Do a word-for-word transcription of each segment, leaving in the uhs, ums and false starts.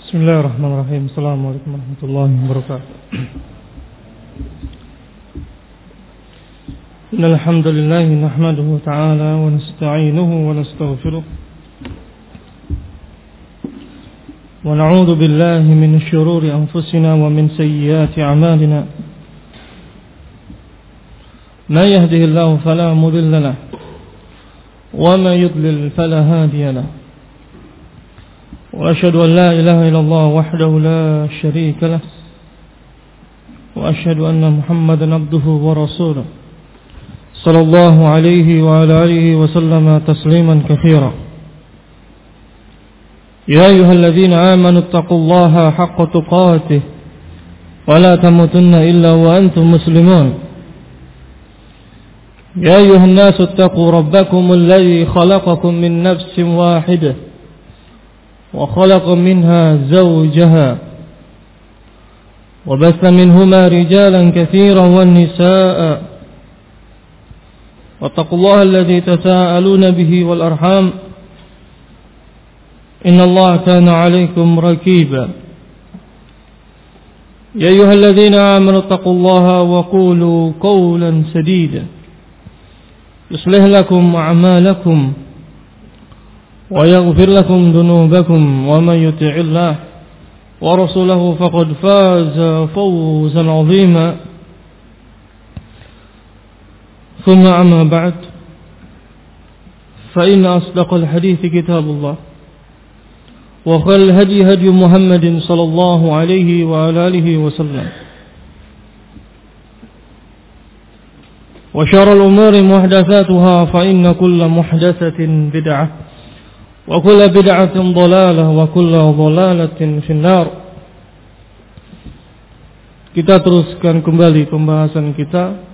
Bismillahirrahmanirrahim. Assalamualaikum warahmatullahi wabarakatuh. Innal hamdalillah nahmaduhu ta'ala wa nasta'inuhu wa nastaghfiruh wa na'udzu billahi min shururi anfusina wa min sayyiati a'malina. Man yahdihillahu fala mudilla lahu wa man yudlil fala hadiya lahu. وأشهد أن لا إله إلا الله وحده لا شريك له وأشهد أن محمدا عبده ورسوله صلى الله عليه وعلى آله وسلم تسليما كثيرا. يا أيها الذين آمنوا اتقوا الله حق تقاته ولا تموتن إلا وأنتم مسلمون. يا أيها الناس اتقوا ربكم الذي خلقكم من نفس واحدة وخلق منها زوجها وبث منهما رجالا كثيرا والنساء واتقوا الله الذي تساءلون به والأرحام إن الله كان عليكم رقيبا. يا أيها الذين آمنوا اتقوا الله وقولوا قولا سديدا يصلح لكم أعمالكم ويغفر لكم ذنوبكم ومن يطع الله ورسوله فقد فاز فوزا عظيما. ثم أما بعد فإن أصدق الحديث كتاب الله وخير الهدي هدي محمد صلى الله عليه وعلى آله وسلم وشر الأمور محدثاتها فإن كل محدثة بدعة wa kullu bid'atin dhalalah wa kullu dhalalatin finnar. Kita teruskan kembali pembahasan kita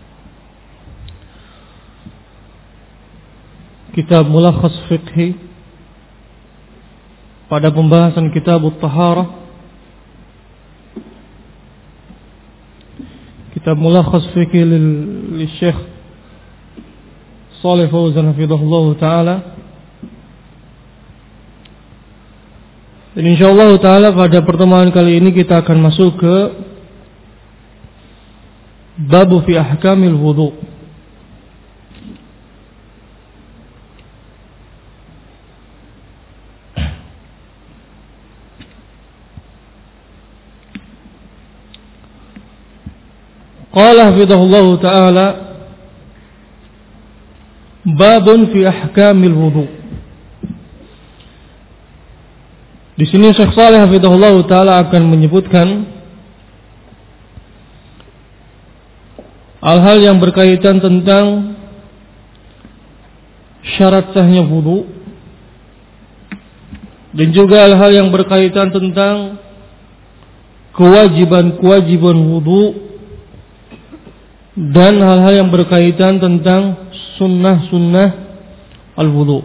kitab Mulakhas Fiqhi pada pembahasan kitab At-Taharah. Kitab Mulakhas Fiqhi lil Syekh Shalih Fauzan hafizahullah taala. Dan insyaallah ta'ala pada pertemuan kali ini kita akan masuk ke Babu fi ahkamil wudu. Qala hafidhahullah ta'ala Babun fi ahkamil wudu. Di sini Syekh Shalih hafizahullah taala akan menyebutkan hal-hal yang berkaitan tentang syarat sahnya wudu dan juga hal-hal yang berkaitan tentang kewajiban-kewajiban wudu dan hal-hal yang berkaitan tentang sunnah-sunnah al-wudu.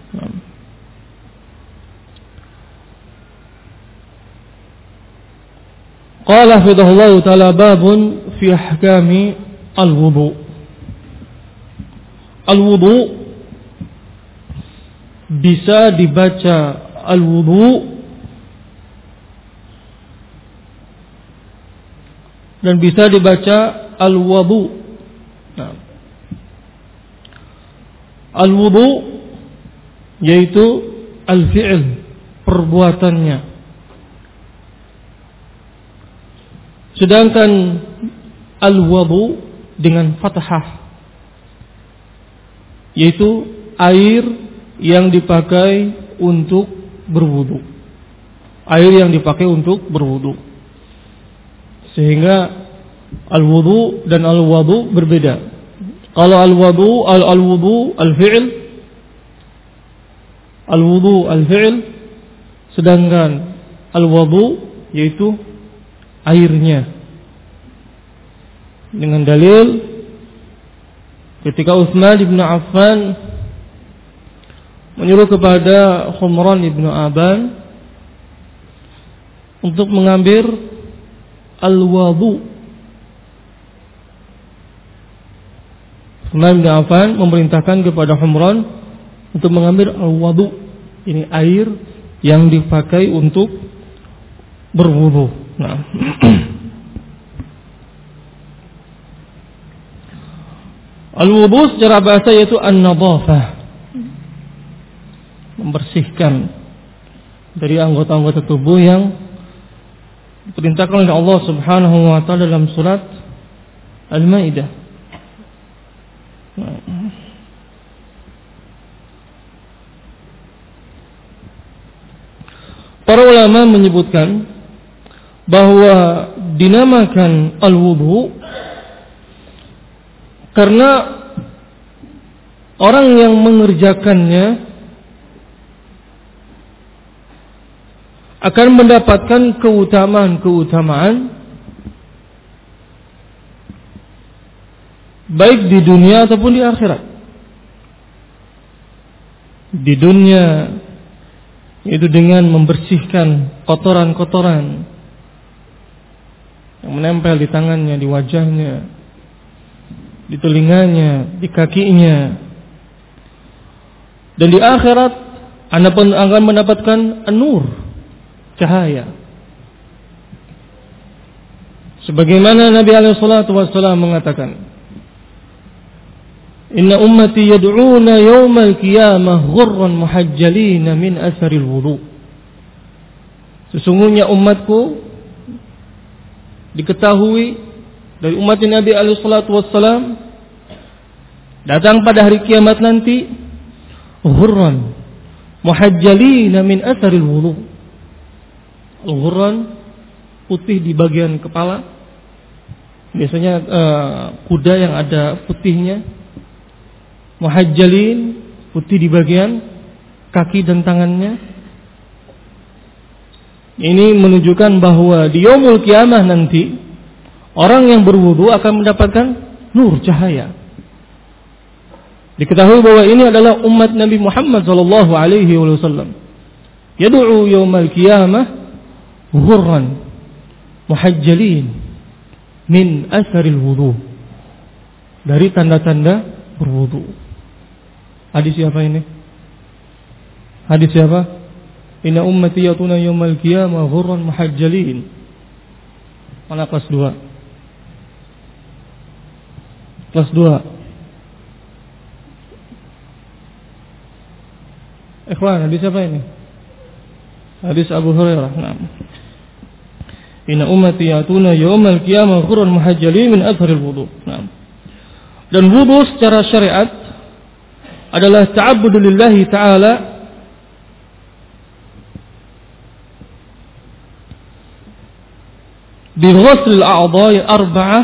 Qala hafidhahullah ta'ala babun fi ahkami al-wudu. Al-wudu bisa dibaca al-wudu dan bisa dibaca al-wudu. Nah. Al-wudu yaitu al-fi'l, perbuatannya. Sedangkan al-wudu dengan fathah yaitu air yang dipakai untuk berwudu. Air yang dipakai untuk berwudu. Sehingga al-wudu dan al-wudu berbeda. Kalau al-wudu al-wudu al-fi'l al-wudu al-fi'l sedangkan al-wudu yaitu airnya. Dengan dalil ketika Utsman bin Affan menyuruh kepada Humran bin Aban untuk mengambil al-wudu. Utsman bin Affan memerintahkan kepada Humran untuk mengambil al-wudu, ini air yang dipakai untuk berwudu. Nah. Al-wudu secara bahasa yaitu an-nadhafah, membersihkan dari anggota-anggota tubuh yang diperintahkan oleh Allah Subhanahu wa taala dalam surat Al-Maidah. Nah. Para ulama menyebutkan bahwa dinamakan al-wudu karena orang yang mengerjakannya akan mendapatkan keutamaan-keutamaan baik di dunia ataupun di akhirat. Di dunia yaitu dengan membersihkan kotoran-kotoran yang menempel di tangannya, di wajahnya, di telinganya, di kakinya. Dan di akhirat Anda pun akan mendapatkan an-nur, cahaya. Sebagaimana Nabi alaihi salatu wasallam mengatakan, "Inna ummati yad'una yawmal qiyamah ghurran muhajjalin min asharil wudu." Sesungguhnya umatku diketahui dari umat Nabi alaihi salatu wassalam datang pada hari kiamat nanti ghurran muhajjalin min asharil wudu. Al-ghurran putih di bagian kepala. Biasanya uh, kuda yang ada putihnya. Muhajjalin putih di bagian kaki dan tangannya. Ini menunjukkan bahwa di yaumul kiamah nanti orang yang berwudu akan mendapatkan nur, cahaya. Diketahui bahwa ini adalah umat Nabi Muhammad sallallahu alaihi wasallam. Yad'u yaumal qiyamah ghurran muhajjalin min asharil wudu. Dari tanda-tanda berwudu. Hadis siapa ini? Hadis siapa? Inna ummati yatuna yaumal qiyamah ghurran muhajjalin. Mana kelas dua? Kelas dua. Ikhwan, hadis siapa ini? Hadis Abu Hurairah. Naam. Inna ummati yatuna yaumal qiyamah ghurran muhajjalin min atharil wudu. Naam. Dan wudu secara syariat adalah ta'abbudu lillahi ta'ala bi ghusl al-a'dha'i arba'ah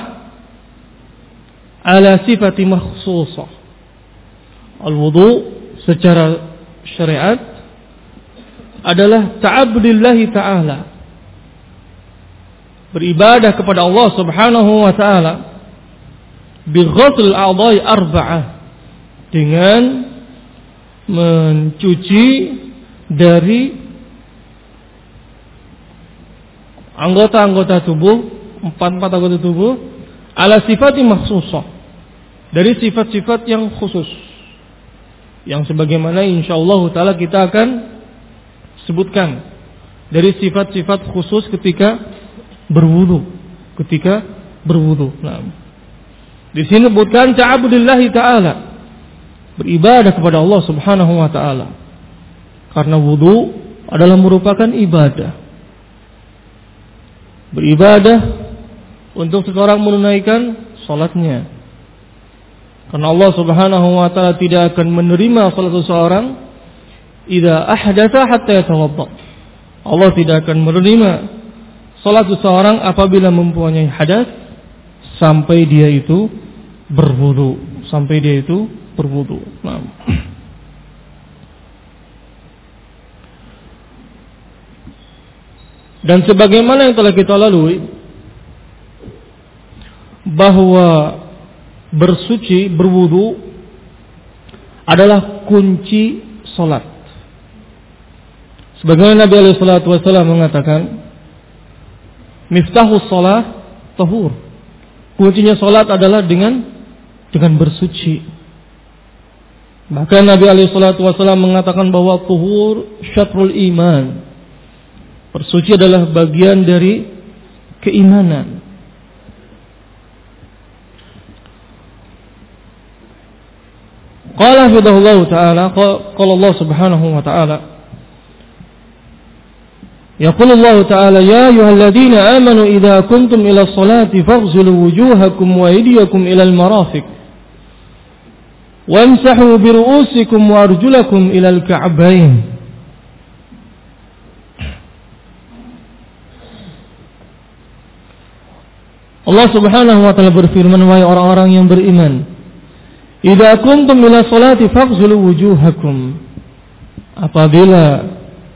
ala sifati makhsusah. Al-wudu secara syariat adalah ta'abbudillahi ta'ala, beribadah kepada Allah Subhanahu wa ta'ala bi ghusl al-a'dha'i arba'ah, dengan mencuci dari anggota-anggota tubuh, empat-empat anggota tubuh, ala sifati makhsusah, dari sifat-sifat yang khusus, yang sebagaimana insyaallah taala kita akan sebutkan dari sifat-sifat khusus ketika berwudu, ketika berwudu. Nah, di sini disebutkan ta'abudillahi ta'ala, beribadah kepada Allah Subhanahu wa taala. Karena wudu adalah merupakan ibadah. Beribadah untuk seseorang menunaikan salatnya. Karena Allah Subhanahu wa taala tidak akan menerima salat seseorang idza ahdatsa hatta yatawadda. Allah tidak akan menerima salat seseorang apabila mempunyai hadas sampai dia itu berwudu, sampai dia itu berwudu. Nah. Dan sebagaimana yang telah kita lalui, bahwa bersuci, berwudu adalah kunci salat. Sebagaimana Nabi alaihi salatu wasallam mengatakan, miftahus salat tahur. Kuncinya salat adalah dengan dengan bersuci. Maka Nabi alaihi salatu wasallam mengatakan bahwa tuhur syatrul iman. Bersuci adalah bagian dari keimanan. Qala hafidhahullah ta'ala, qala Allah subhanahu wa ta'ala, yaqulu Allah ta'ala, ya ayyuhalladzina amanu idza kuntum ila sholati faghsilu wujuhakum wa aydiyakum ila al-marafiq wamsahu bi ru'usikum wa arjulakum ila al-ka'bayn. Allah subhanahu wa ta'ala berfirman, wahai orang-orang yang beriman, idza kuntum ila sholati faghsilu wujuhakum, apabila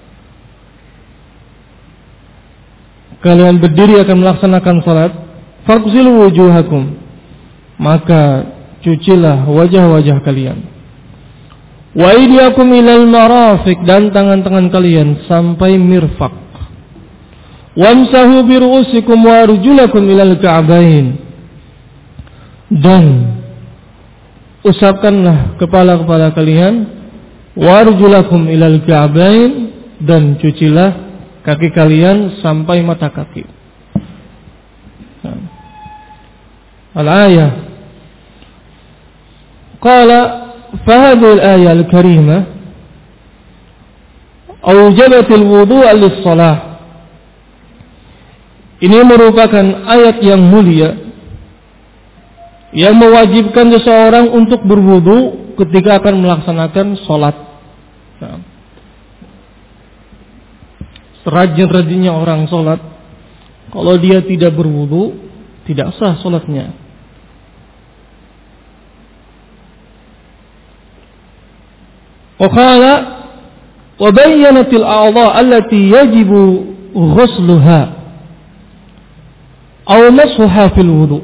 kalian berdiri akan melaksanakan salat, faghsilu wujuhakum, maka cucilah wajah-wajah kalian, wa aydiyakum ilal marafiq, dan tangan-tangan kalian sampai mirfaq, wamsahu bi ru'usikum wa arjulakum ilal ka'bayn, dan usapkanlah kepala-kepala kalian, wa arjulakum ilal ka'bayn, dan cucilah kaki kalian sampai mata kaki. Al-ayah qala fahadhihi al-ayah al-karimah awjabat al-wudu'a lis-shalah. Ini merupakan ayat yang mulia yang mewajibkan seseorang untuk berwudu ketika akan melaksanakan sholat. Nah, serajin-rajinnya orang sholat, kalau dia tidak berwudu, tidak sah sholatnya. Waqala wa bayyanatil a'dha allati yajibu ghusluha aw mashuha fil wudu.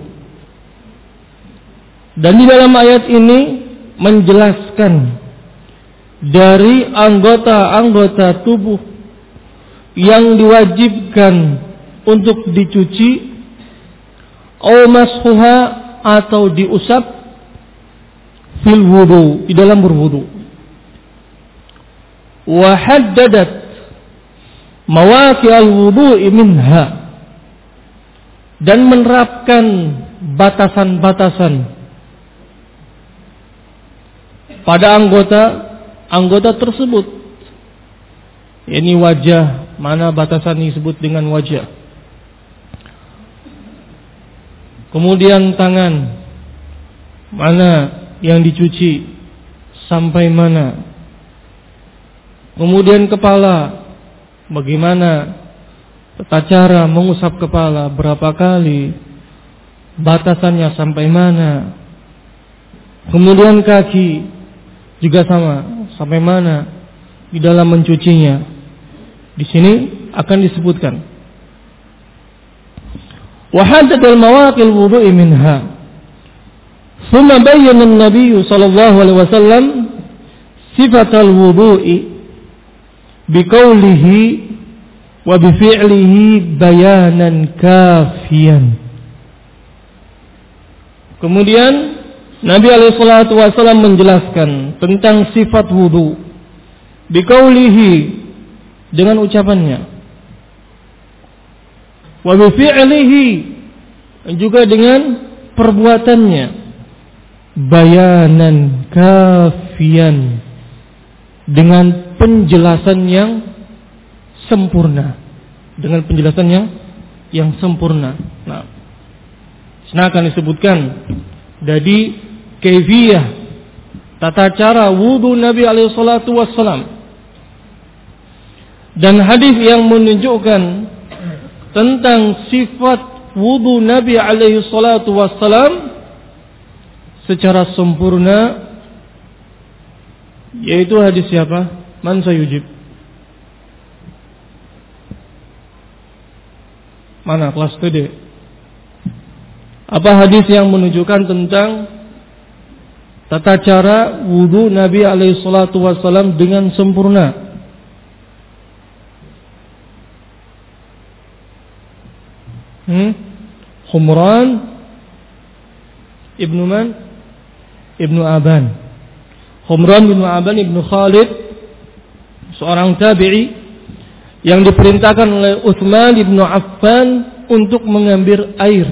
Dan di dalam ayat ini menjelaskan dari anggota-anggota tubuh yang diwajibkan untuk dicuci, aw mashuha, atau diusap, fil wudu, di dalam berwudu. Wa haddadat mawaqi'al wudu'i minha, dan menerapkan batasan-batasan pada anggota anggota tersebut. Ini wajah, mana batasan disebut dengan wajah. Kemudian tangan, mana yang dicuci, sampai mana. Kemudian kepala, bagaimana tata cara mengusap kepala, berapa kali, batasannya sampai mana. Kemudian kaki juga sama, sampai mana di dalam mencucinya. Di sini akan disebutkan. Wa haddada al-mawaqil wudu'i minha. Thumma bayyana an-nabiy sallallahu alaihi wasallam sifatal wudu'i biqaulihi wa bifi'lihi bayanan kafiyan. Kemudian Nabi alaihi salatu wasallam menjelaskan tentang sifat wudu biqaulihi, dengan ucapannya, wa bifi'lihi, juga dengan perbuatannya, bayanan kafiyan, dengan penjelasan yang sempurna, dengan penjelasan yang yang sempurna. Nah, sini akan disebutkan dari kaifiyah, tata cara wudu Nabi alaihi salatu wassalam, dan hadis yang menunjukkan tentang sifat wudu Nabi alaihi salatu wassalam secara sempurna, yaitu hadis siapa? Man sayujib? Mana kelas T D? Apa hadis yang menunjukkan tentang tata cara wudu Nabi alaihi salatu wassalam dengan sempurna? Hmm? Humran Ibnu Man? Ibnu Aban. Humran bin Aban Ibnu Khalid, seorang tabi'i yang diperintahkan oleh Utsman bin Affan untuk mengambil air.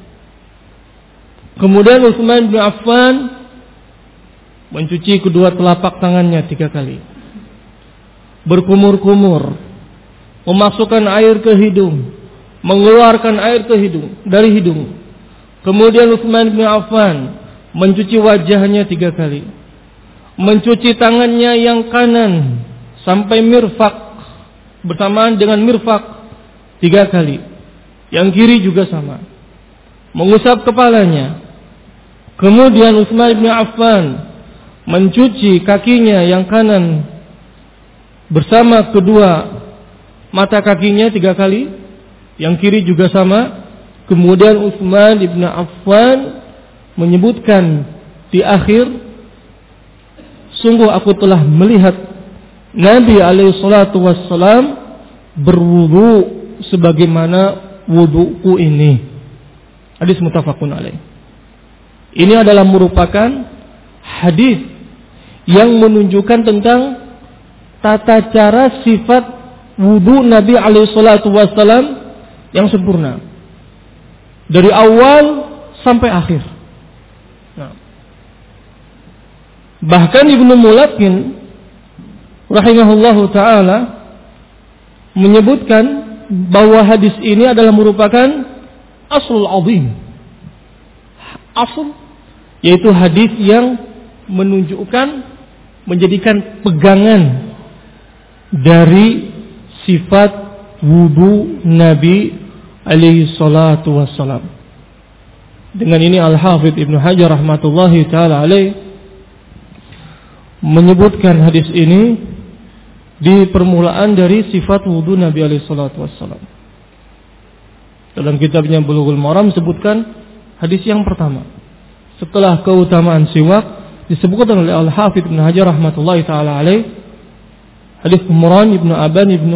Kemudian Utsman bin Affan mencuci kedua telapak tangannya tiga kali, berkumur-kumur, memasukkan air ke hidung, mengeluarkan air ke hidung dari hidung. Kemudian Utsman bin Affan mencuci wajahnya tiga kali, mencuci tangannya yang kanan sampai mirfaq bersamaan dengan mirfaq tiga kali, yang kiri juga sama, mengusap kepalanya. Kemudian Utsman bin Affan mencuci kakinya yang kanan bersama kedua mata kakinya tiga kali, yang kiri juga sama. Kemudian Utsman bin Affan menyebutkan di akhir, sungguh aku telah melihat Nabi alaihi salatu wassalam berwudu sebagaimana wuduku ini. Hadis muttafaqun alaih. Ini adalah merupakan hadis yang menunjukkan tentang tata cara sifat wudu Nabi alaihi salatu wassalam yang sempurna dari awal sampai akhir. Nah, bahkan Ibnu Mulakin rahimahullahu taala menyebutkan bahwa hadis ini adalah merupakan aslul azim. Asl yaitu hadis yang menunjukkan, menjadikan pegangan dari sifat wudu Nabi alaihi salatu wassalam. Dengan ini Al-Hafidz Ibnu Hajar rahmatullahi taala alaih menyebutkan hadis ini di permulaan dari sifat wudu Nabi alaihi salatu wassalam. Dalam kitabnya Bulughul Maram sebutkan hadis yang pertama. Setelah keutamaan siwak disebutkan oleh Al-Hafidz Ibnu Hajar rahmatullahi taala alaih hadis Imran Ibnu Aban Ibnu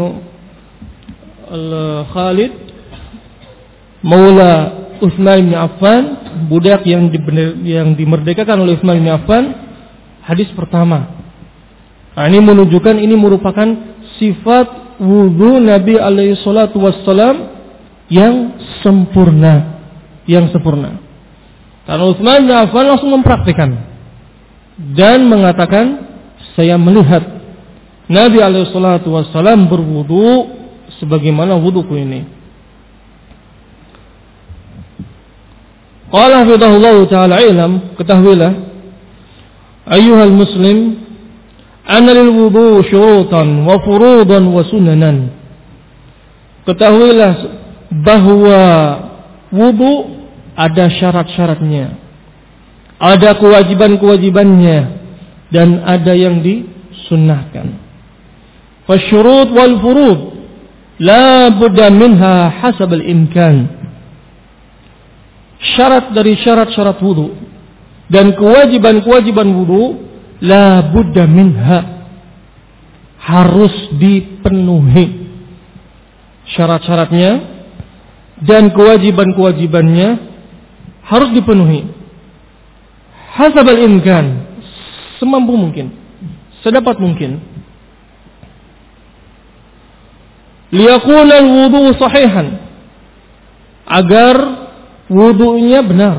Al-Khalid Maula Utsman bin Affan, budak yang di, yang dimerdekakan oleh Utsman bin Affan, hadis pertama. Nah, ini menunjukkan ini merupakan sifat wudu Nabi alaihi salatu wassalam yang sempurna, yang sempurna. Karena Utsman bin Affan langsung mempraktikkan dan mengatakan, saya melihat Nabi alaihi salatu wassalam berwudu sebagaimana wuduku ini. Qala hafidhahullahu ta'ala ilam, ketahuilah ayyuhal muslim anna lil wudu syurutan wa furudan wa sunanan. Ketahuilah bahwa wudu ada syarat-syaratnya, ada kewajiban-kewajibannya, dan ada yang disunnahkan. Fasyurut wal furud la budda minha hasab al-imkan. Syarat dari syarat-syarat wudu dan kewajiban-kewajiban wudu la budda minha, harus dipenuhi syarat-syaratnya dan kewajiban-kewajibannya harus dipenuhi. Hasabal imkan, semampu mungkin, sedapat mungkin. Liyakuna al-wudu sahihan, agar wudunya benar.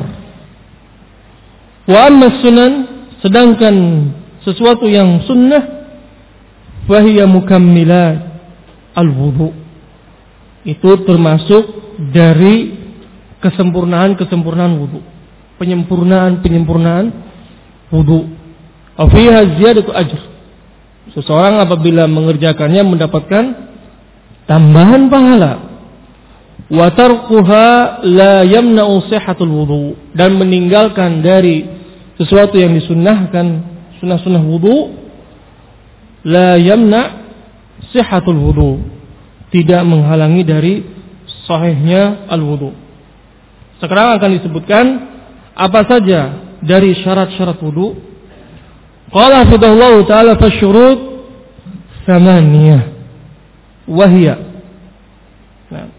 Wa amma sunan, sedangkan sesuatu yang sunnah, fahiya mukammilat al-wudu, itu termasuk dari kesempurnaan-kesempurnaan wudu, penyempurnaan-penyempurnaan wudu. Afiha ziyadatu ajr, seseorang apabila mengerjakannya mendapatkan tambahan pahala. Wa tarkuha la yamna'u sihhatul wudu, dan meninggalkan dari sesuatu yang disunnahkan, sunnah-sunnah wudu, la yamna' sihhatul wudu, tidak menghalangi dari sahihnya al-wudu. Sekarang akan disebutkan apa saja dari syarat-syarat wudu. Qala hafidhahullahu ta'ala fasyurut thamaniyah wa hiya. Nah,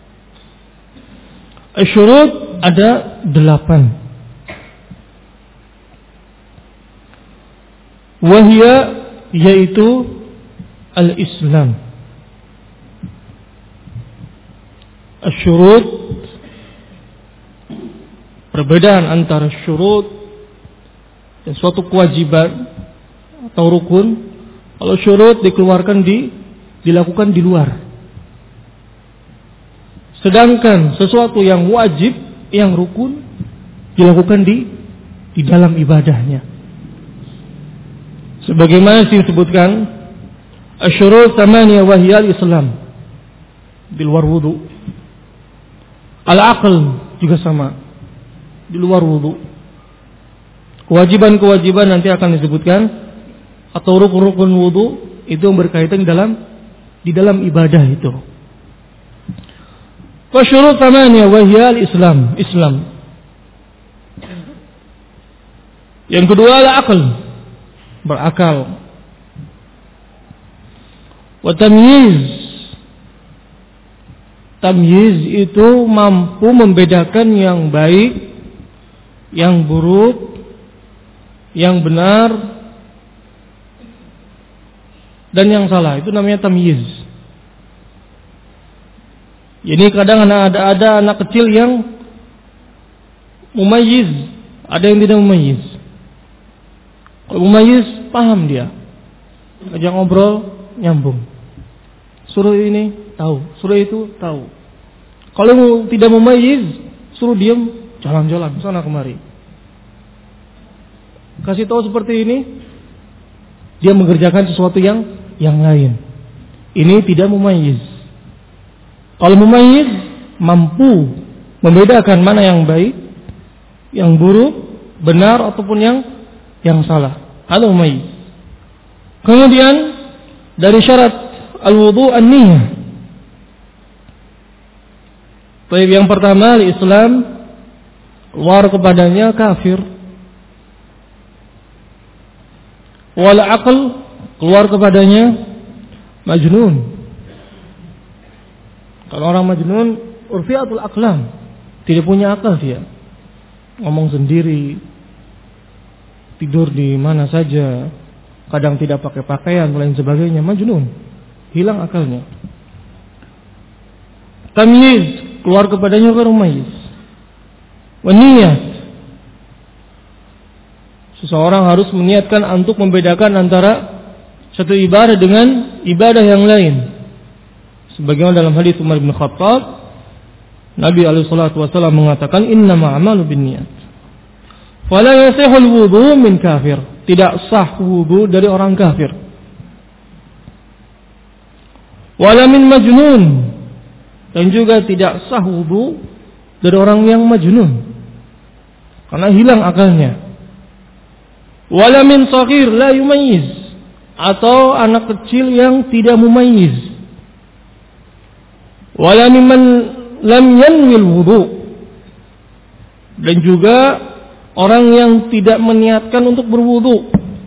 syurut ada delapan. Wahia yaitu al-Islam. Asyurut, perbedaan antara syurut dan suatu kewajiban atau rukun. Kalau syurut dikeluarkan di dilakukan di luar. Sedangkan sesuatu yang wajib, yang rukun dilakukan di di dalam ibadahnya. Sebagaimana disebutkan asyurut thamaniyah wa hiya al-Islam, di luar wudu. Al-aql juga sama, di luar wudu. Kewajiban-kewajiban nanti akan disebutkan atau rukun-rukun wudu itu yang berkaitan dalam di dalam ibadah itu. Wa syurut thamaniyah wa hiya al-Islam, Islam. Yang kedua al-aql, berakal. Wa tamyiz, tamyiz itu mampu membedakan yang baik, yang buruk, yang benar, dan yang salah. Itu namanya tamyiz. Ini kadang ada ada anak kecil yang mumayyiz, ada yang tidak mumayyiz. Kalau mumayyiz paham dia, ajak ngobrol nyambung. Suruh ini tahu, suruh itu tahu. Kalau tidak mumayyiz, suruh diam, jalan-jalan sana kemari. Kasih tahu seperti ini, dia mengerjakan sesuatu yang yang lain. Ini tidak mumayyiz. Kalau mumayyiz mampu membedakan mana yang baik, yang buruk, benar ataupun yang yang salah. Ada mumayyiz. Kemudian dari syarat al-wudu an-niyah. Baik, yang pertama Islam, keluar kepadanya kafir. Wal aql, keluar kepadanya majnun. Kalau orang majnun urfiatul aqlam, tidak punya akal dia. Ngomong sendiri, tidur di mana saja, kadang tidak pakai pakaian dan lain sebagainya, majnun, hilang akalnya. Tamyiz, keluar kepadanya ghairu mayyiz. Wa niyat, seseorang harus meniatkan untuk membedakan antara satu ibadah dengan ibadah yang lain. Sebagaimana dalam hadis Umar bin Khattab, Nabi alaihi salatu wasallam mengatakan innamal a'malu binniyat. Fala yasihul wudu min kafir. Tidak sah wudu dari orang kafir. Wala min majnun. Dan juga tidak sah wudu dari orang yang majnun, karena hilang akalnya. Wala min saghir la yumayyiz, atau anak kecil yang tidak mumayyiz. Wala mimman lam yanwil wudu, dan juga orang yang tidak meniatkan untuk berwudu.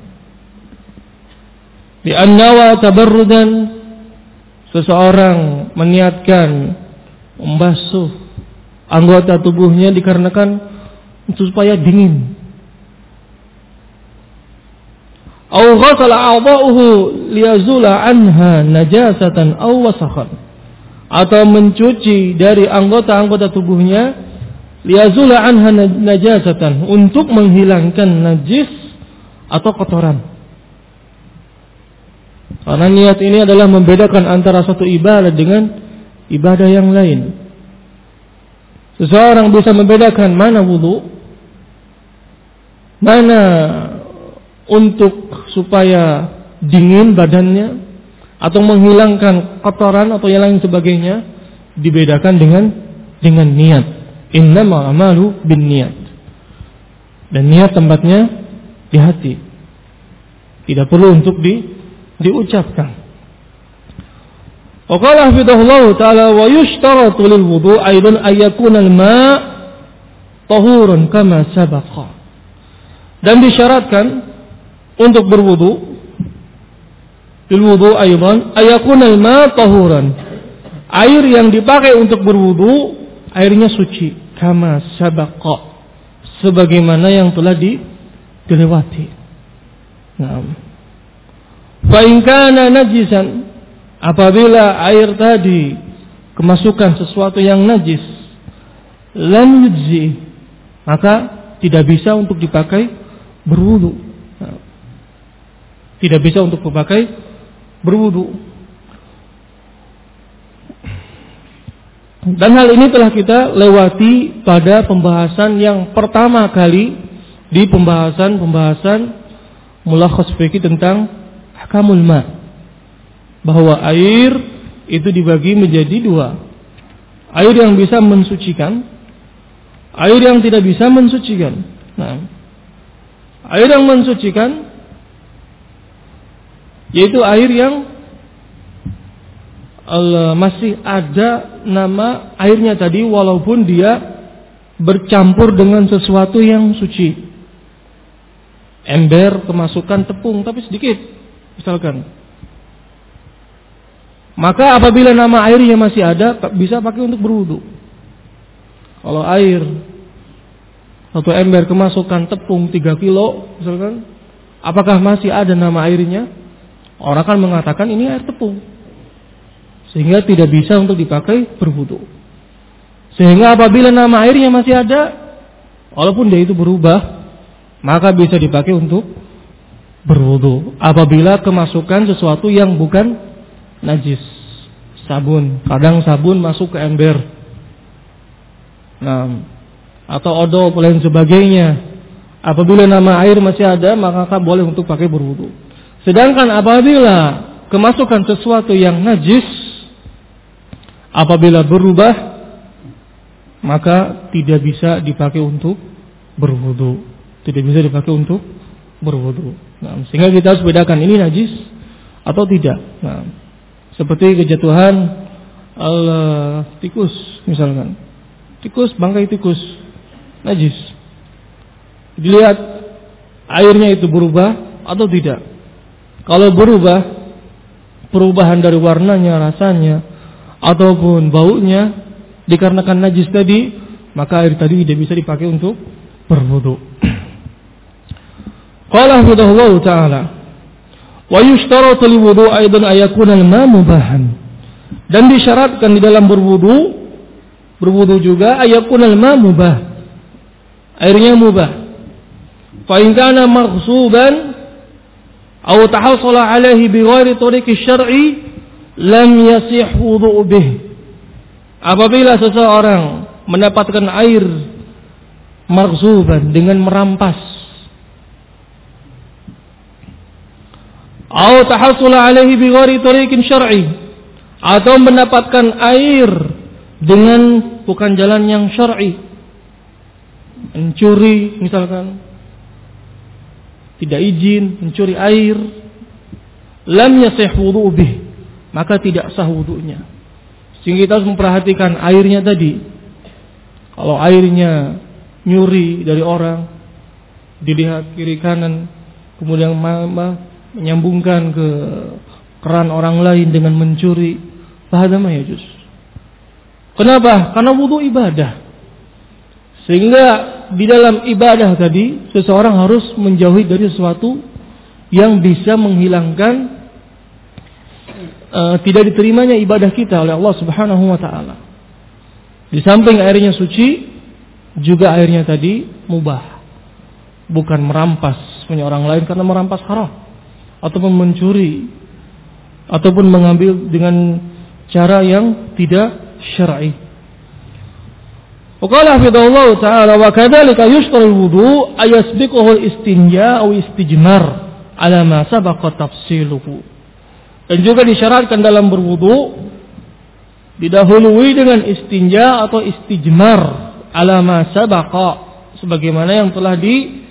Bi annawa tabarrudan, seseorang meniatkan membasuh anggota tubuhnya dikarenakan supaya dingin. Aw ghasala a'dha'uhu liyazula anha najasatan aw wasakhan, atau mencuci dari anggota-anggota tubuhnya liyazula anha najasatan, untuk menghilangkan najis atau kotoran. Karena niat ini adalah membedakan antara satu ibadah dengan ibadah yang lain. Seseorang bisa membedakan mana wudu, mana untuk supaya dingin badannya, atau menghilangkan kotoran atau yang lain sebagainya, dibedakan dengan dengan niat. Innamal a'malu binniyat. Dan niat tempatnya di hati, tidak perlu untuk di diucapkan. Wa qala hafidhahullah ta'ala wa yushtaratu lil wudu' aidan ay yakuna al-ma' tahuran kama sabaqa. Dan disyaratkan untuk berwudu, lil wudu' aidan ay yakuna al-ma' tahuran, air yang dipakai untuk berwudu airnya suci, kama sabaqa, sebagaimana yang telah di, dilewati. Naam. Fa in kana najisan, apabila air tadi kemasukan sesuatu yang najis, lam yujzi, maka tidak bisa untuk dipakai berwudu. Nah, tidak bisa untuk dipakai berwudu. Dan hal ini telah kita lewati pada pembahasan yang pertama kali di pembahasan-pembahasan mulakhas fikih tentang ahkamul ma, bahwa air itu dibagi menjadi dua. Air yang bisa mensucikan, air yang tidak bisa mensucikan. Nah, air yang mensucikan yaitu air yang Allah, masih ada nama airnya tadi walaupun dia bercampur dengan sesuatu yang suci. Ember kemasukan tepung tapi sedikit misalkan. Maka apabila nama airnya masih ada bisa pakai untuk berwudu. Kalau air satu ember kemasukan tepung tiga kilo misalkan, apakah masih ada nama airnya? Orang kan mengatakan ini air tepung, sehingga tidak bisa untuk dipakai berwudu. Sehingga apabila nama airnya masih ada, walaupun dia itu berubah, maka bisa dipakai untuk berwudu. Apabila kemasukan sesuatu yang bukan najis, sabun, kadang sabun masuk ke ember, nah, atau odol dan sebagainya. Apabila nama air masih ada, maka boleh untuk pakai berwudu. Sedangkan apabila kemasukan sesuatu yang najis, apabila berubah, maka tidak bisa dipakai untuk berwudu. Tidak bisa dipakai untuk berwudu. Nah, sehingga kita harus bedakan ini najis atau tidak. Nah, seperti kejatuhan al tikus misalkan. Tikus, bangkai tikus najis. Dilihat airnya itu berubah atau tidak. Kalau berubah, perubahan dari warnanya, rasanya, ataupun baunya dikarenakan najis tadi, maka air tadi tidak bisa dipakai untuk berwudu. Qala hafidhahullah ta'ala, wa yushtaratu li wudu aidan ayakuna al-ma mubahan. Dan disyaratkan di dalam berwudu, berwudu juga ayakuna al-ma mubah, airnya mubah. Fa in kana maghsuban aw tahassala alaihi bi ghairi tariqi syar'i lam yasih wudu' bih. Apabila seseorang mendapatkan air maghsuban dengan merampas, atau tahassula alaihi bi ghairi tariqin syar'i, atau mendapatkan air dengan bukan jalan yang syar'i, mencuri misalkan, tidak izin mencuri air, lam yasih wudu' bih, maka tidak sah wudunya. Sehingga kita harus memperhatikan airnya tadi. Kalau airnya nyuri dari orang, dilihat kiri kanan, kemudian menyambungkan ke keran orang lain dengan mencuri, fahadha ma yajuz. Kenapa? Karena wudu ibadah. Sehingga di dalam ibadah tadi seseorang harus menjauhi dari sesuatu yang bisa menghilangkan Uh, tidak diterimanya ibadah kita oleh Allah Subhanahu wa taala. Di samping airnya suci, juga airnya tadi mubah. Bukan merampas punya orang lain karena merampas haram, ataupun mencuri, ataupun mengambil dengan cara yang tidak syar'i. Wa qala hafidhahullah ta'ala wa kadzalika yushtari wudu ayasbiquhu al-istinja aw istijmar ala ma sabaqa tafsiluhu. Dan juga disyaratkan dalam berwudu didahului dengan istinja atau istijmar ala ma sabaqa, sebagaimana yang telah di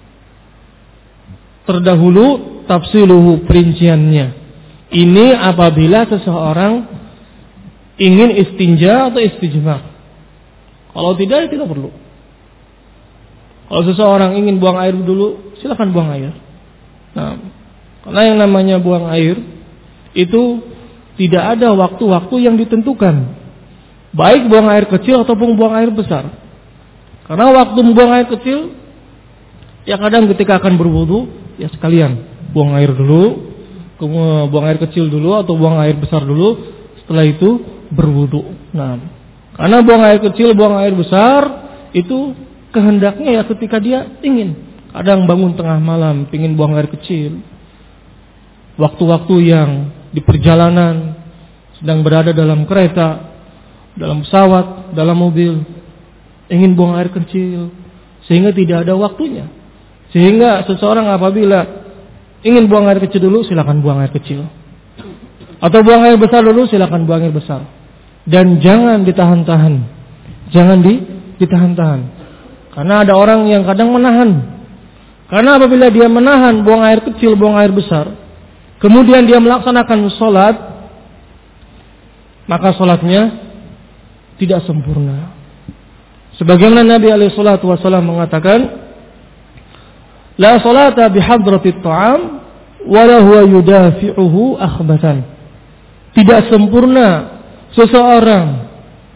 terdahulu tafsiluhu, perinciannya. Ini apabila seseorang ingin istinja atau istijmar. Kalau tidak, tidak perlu. Kalau seseorang ingin buang air dulu, silakan buang air. Nah, karena yang namanya buang air itu tidak ada waktu-waktu yang ditentukan, baik buang air kecil ataupun buang air besar. Karena waktu buang air kecil, ya kadang ketika akan berwudu, ya sekalian buang air dulu, buang air kecil dulu atau buang air besar dulu, setelah itu berwudu. Nah, karena buang air kecil, buang air besar itu kehendaknya ya ketika dia ingin. Kadang bangun tengah malam ingin buang air kecil. Waktu-waktu yang di perjalanan sedang berada dalam kereta, dalam pesawat, dalam mobil, ingin buang air kecil sehingga tidak ada waktunya. Sehingga seseorang apabila ingin buang air kecil dulu, silakan buang air kecil. Atau buang air besar dulu, silakan buang air besar. Dan jangan ditahan-tahan. Jangan di, ditahan-tahan. Karena ada orang yang kadang menahan. Karena apabila dia menahan buang air kecil, buang air besar, kemudian dia melaksanakan sholat, maka sholatnya tidak sempurna. Sebagaimana Nabi alaihi salatu wasallam mengatakan, la sholata bihadratit ta'am wala huwa yudafi'uhu akhbatan. Tidak sempurna seseorang,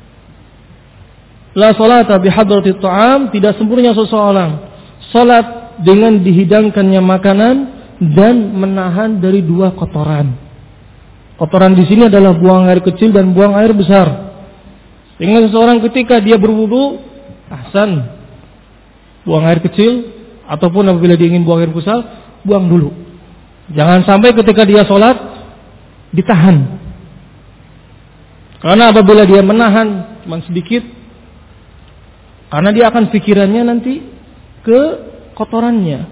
la sholata bihadratit ta'am, tidak sempurna seseorang salat dengan dihidangkannya makanan dan menahan dari dua kotoran. Kotoran di sini adalah buang air kecil dan buang air besar. Sehingga seseorang ketika dia berwudu, ahsan, buang air kecil, ataupun apabila dia ingin buang air besar, buang dulu. Jangan sampai ketika dia sholat ditahan. Karena apabila dia menahan cuma sedikit, karena dia akan pikirannya nanti ke kotorannya.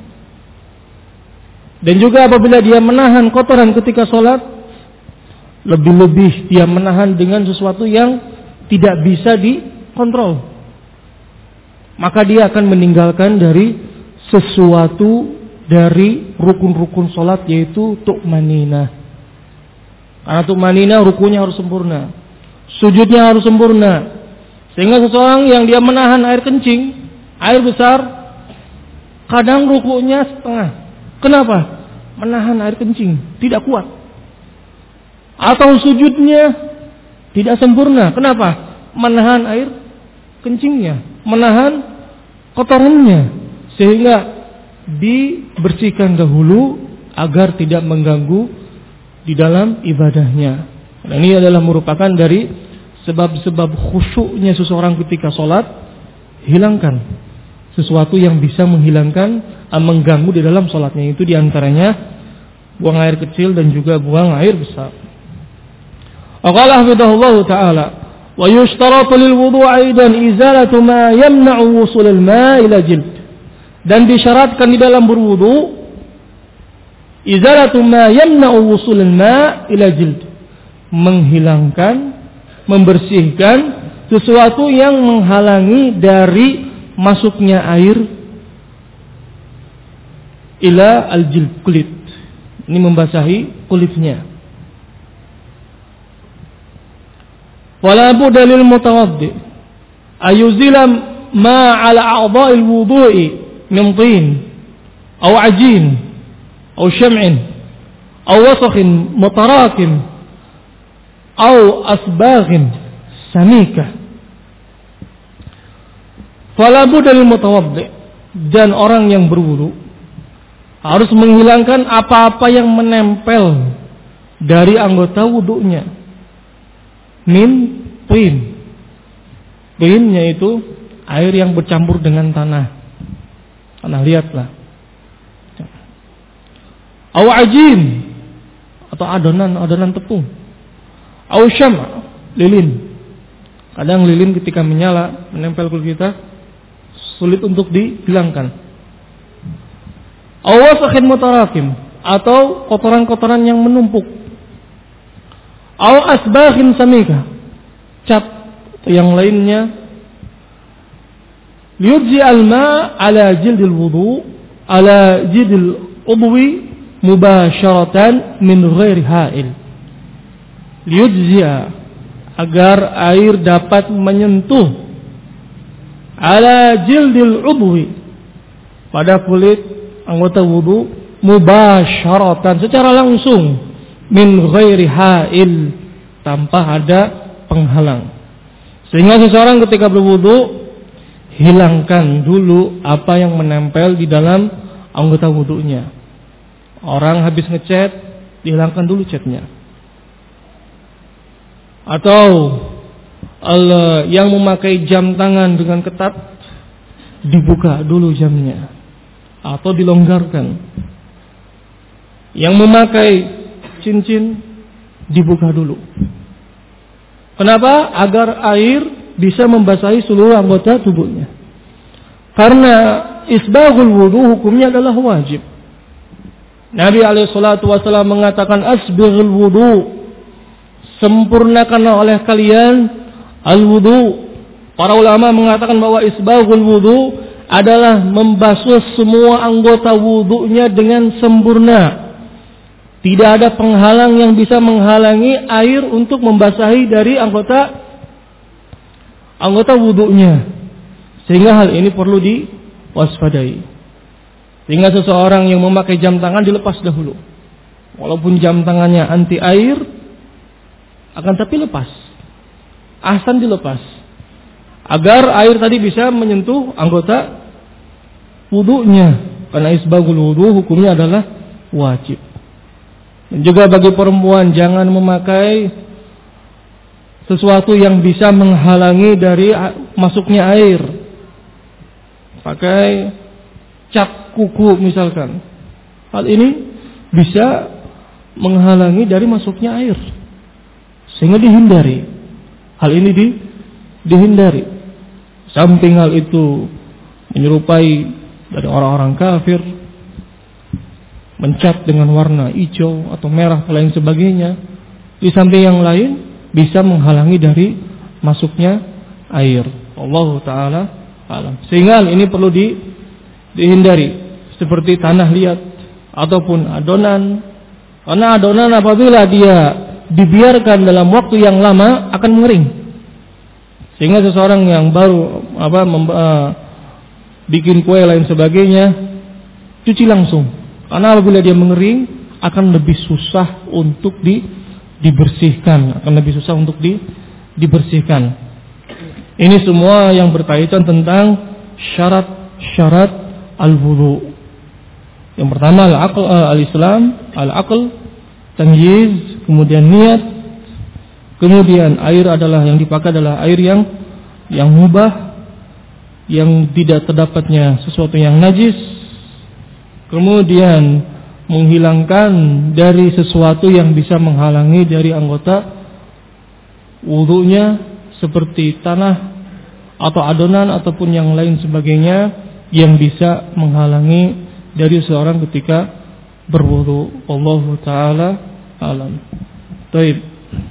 Dan juga apabila dia menahan kotoran ketika sholat, lebih-lebih dia menahan dengan sesuatu yang tidak bisa dikontrol, maka dia akan meninggalkan dari sesuatu dari rukun-rukun sholat, yaitu tu'maninah. Karena tu'maninah rukunnya harus sempurna, sujudnya harus sempurna. Sehingga seseorang yang dia menahan air kencing, air besar, kadang rukunya setengah. Kenapa? Menahan air kencing, tidak kuat. Atau sujudnya tidak sempurna. Kenapa? Menahan air kencingnya, menahan kotorannya, sehingga dibersihkan dahulu agar tidak mengganggu di dalam ibadahnya. Nah, ini adalah merupakan dari sebab-sebab khusyuknya seseorang ketika sholat. Hilangkan sesuatu yang bisa menghilangkan, mengganggu di dalam sholatnya. Itu diantaranya buang air kecil dan juga buang air besar. Aqala hafidhahullah ta'ala, wa yushtaratu lil wudu' aidan izalatu ma yamna'u wusul al-ma' ila jild. Dan disyaratkan di dalam berwudu izalatu ma yamna'u wusul al-ma' ila jild, menghilangkan, membersihkan sesuatu yang menghalangi dari masuknya air ila al-jild, kulit. Ini membasahi kulitnya. Wala budda lil mutawaddi ayuzila ma ala a'dha'il wudu'i min tin aw ajin aw syam'in aw wasakhin mutarakim aw asbaghin samika. Fala budda lil mutawaddi, dan orang yang berwudu harus menghilangkan apa-apa yang menempel dari anggota wudunya. Min tin, tinnya itu air yang bercampur dengan tanah. Tanah liatlah. Aw ajin, atau adonan adonan tepung. Aw syam', lilin. Kadang lilin ketika menyala menempel kulit kita, sulit untuk dihilangkan. Aw wasakhin mutarakim, atau kotoran-kotoran yang menumpuk. Aw asbaghin samika, cap atau yang lainnya. Liyujzi al-ma' ala jildil wudu' ala jildil udwi mubasharatan min ghairi ha'il. Liyujzi, agar air dapat menyentuh ala jildil udwi, pada kulit anggota wudu, mubasharatan, secara langsung, min ghairi ha'il, tanpa ada penghalang. Sehingga seseorang ketika berwudu, hilangkan dulu apa yang menempel di dalam anggota wudunya. Orang habis ngecat, dihilangkan dulu catnya. Atau yang memakai jam tangan dengan ketat, dibuka dulu jamnya atau dilonggarkan. Yang memakai cincin, dibuka dulu. Kenapa? Agar air bisa membasahi seluruh anggota tubuhnya. Karena isbaghul wudu hukumnya adalah wajib. Nabi alaihi salatu wasallam mengatakan asbighul wudu, sempurnakanlah oleh kalian al-wudu. Para ulama mengatakan bahwa isbaghul wudu adalah membasuh semua anggota wudunya dengan sempurna. Tidak ada penghalang yang bisa menghalangi air untuk membasahi dari anggota anggota wudunya. Sehingga hal ini perlu diwaspadai. Sehingga seseorang yang memakai jam tangan dilepas dahulu. Walaupun jam tangannya anti air, akan tapi lepas. Ahsan dilepas. Agar air tadi bisa menyentuh anggota wudunya. Karena isbaghul wudu hukumnya adalah wajib. Dan juga bagi perempuan jangan memakai sesuatu yang bisa menghalangi dari masuknya air. Pakai cap kuku misalkan. Hal ini bisa menghalangi dari masuknya air. Sehingga dihindari. Hal ini di, dihindari. Samping hal itu menyerupai dari orang-orang kafir, mencat dengan warna hijau atau merah atau lain sebagainya. Di samping yang lain bisa menghalangi dari masuknya air. Allah Ta'ala alam. Sehingga ini perlu di, dihindari. Seperti tanah liat ataupun adonan. Karena adonan apabila dia dibiarkan dalam waktu yang lama akan mengering. Sehingga seseorang yang baru apa mem, uh, bikin kue lain sebagainya, cuci langsung. Karena apabila dia mengering akan lebih susah untuk di, dibersihkan, akan lebih susah untuk di, dibersihkan. Ini semua yang berkaitan tentang syarat-syarat al-wudu. Yang pertama al-aql, al-Islam, al-aql, tamyiz, kemudian niat, kemudian air adalah yang dipakai adalah air yang yang mubah, yang tidak terdapatnya sesuatu yang najis. Kemudian menghilangkan dari sesuatu yang bisa menghalangi dari anggota wudunya seperti tanah atau adonan ataupun yang lain sebagainya yang bisa menghalangi dari seorang ketika berwudu. Allahu Ta'ala alam. Baik.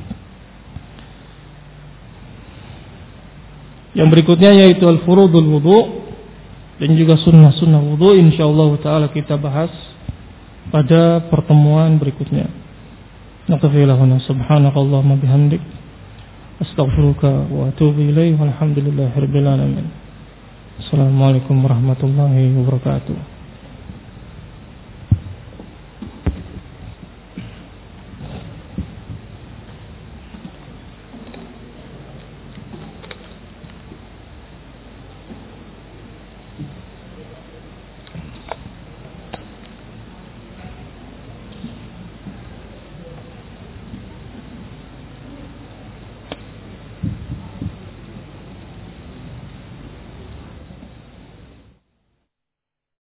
Yang berikutnya yaitu al-furudul wudu dan juga sunnah-sunnah wudu, insyaallah taala kita bahas pada pertemuan berikutnya. Naqfilahuna subhanakallahumma bihamdik astaghfiruka wa atubu ilaik walhamdulillahirabbil alamin. Assalamualaikum warahmatullahi wabarakatuh.